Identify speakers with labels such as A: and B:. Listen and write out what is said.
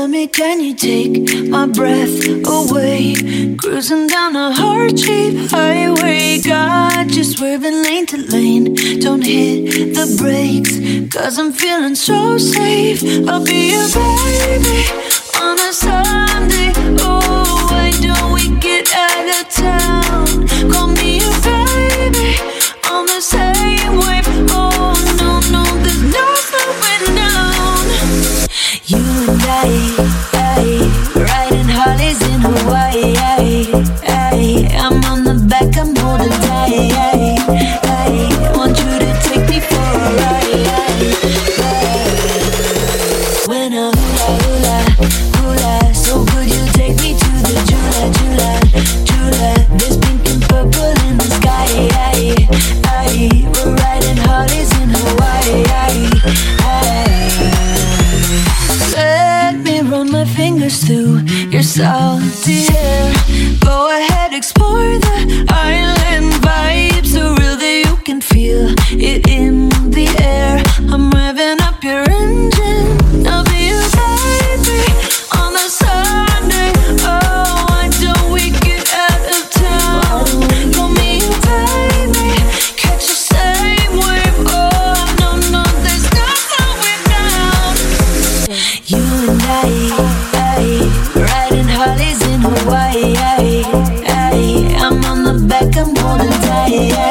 A: tell me, can you take my breath away? Cruising down a heart-shaped highway, got you swerving lane to lane. Don't hit the brakes, cause I'm feeling so safe. I'll be your baby on a Sunday. Oh, why don't we get out of town? Call me your baby on the same wave. Oh, no, no, there's no slowing down. You and I, riding Harleys in Hawaii. I'm on the back, I'm holding tight. I want you to take me for a ride. When I hula, hula, so good you take me to the Jula. There's pink and purple in the sky. We're riding Harleys in Hawaii. Let me run my fingers through your salty hair. Go ahead, explore the island vibe, so real that you can feel it in the air. I'm revving up your engine, I'll be your baby on a Sunday. Oh, why don't we get out of town? Call me your baby, catch the same wave. Oh, no, no, there's no slowing down. You and I, riding Harleys in Hawaii. I'm on the back, I'm holding tight.